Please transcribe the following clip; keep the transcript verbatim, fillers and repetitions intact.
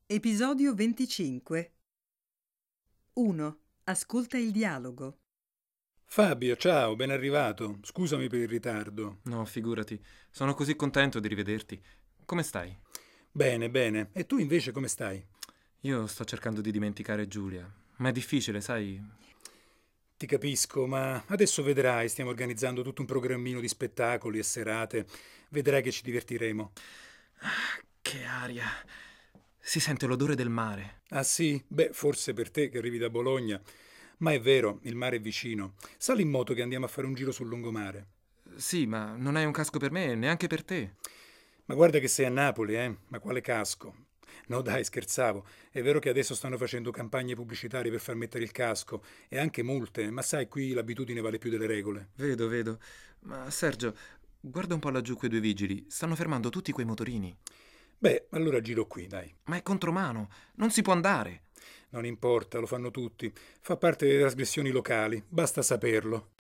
Episodio venticinque. uno. Ascolta il dialogo. Fabio, ciao, ben arrivato. Scusami per il ritardo. No, figurati. Sono così contento di rivederti. Come stai? Bene, bene. E tu invece come stai? Io sto cercando di dimenticare Giulia, ma è difficile, sai? Ti capisco, ma adesso vedrai, stiamo organizzando tutto un programmino di spettacoli e serate. Vedrai che ci divertiremo. Che aria! Si sente l'odore del mare. Ah sì? Beh, forse per te che arrivi da Bologna. Ma è vero, il mare è vicino. Sali in moto che andiamo a fare un giro sul lungomare. Sì, ma non hai un casco per me, neanche per te. Ma guarda che sei a Napoli, eh? Ma quale casco? No dai, scherzavo. È vero che adesso stanno facendo campagne pubblicitarie per far mettere il casco e anche multe, ma sai, qui l'abitudine vale più delle regole. Vedo, vedo. Ma Sergio, guarda un po' laggiù quei due vigili. Stanno fermando tutti quei motorini. Beh, allora giro qui, dai. Ma è contromano. Non si può andare. Non importa, lo fanno tutti. Fa parte delle trasgressioni locali, basta saperlo.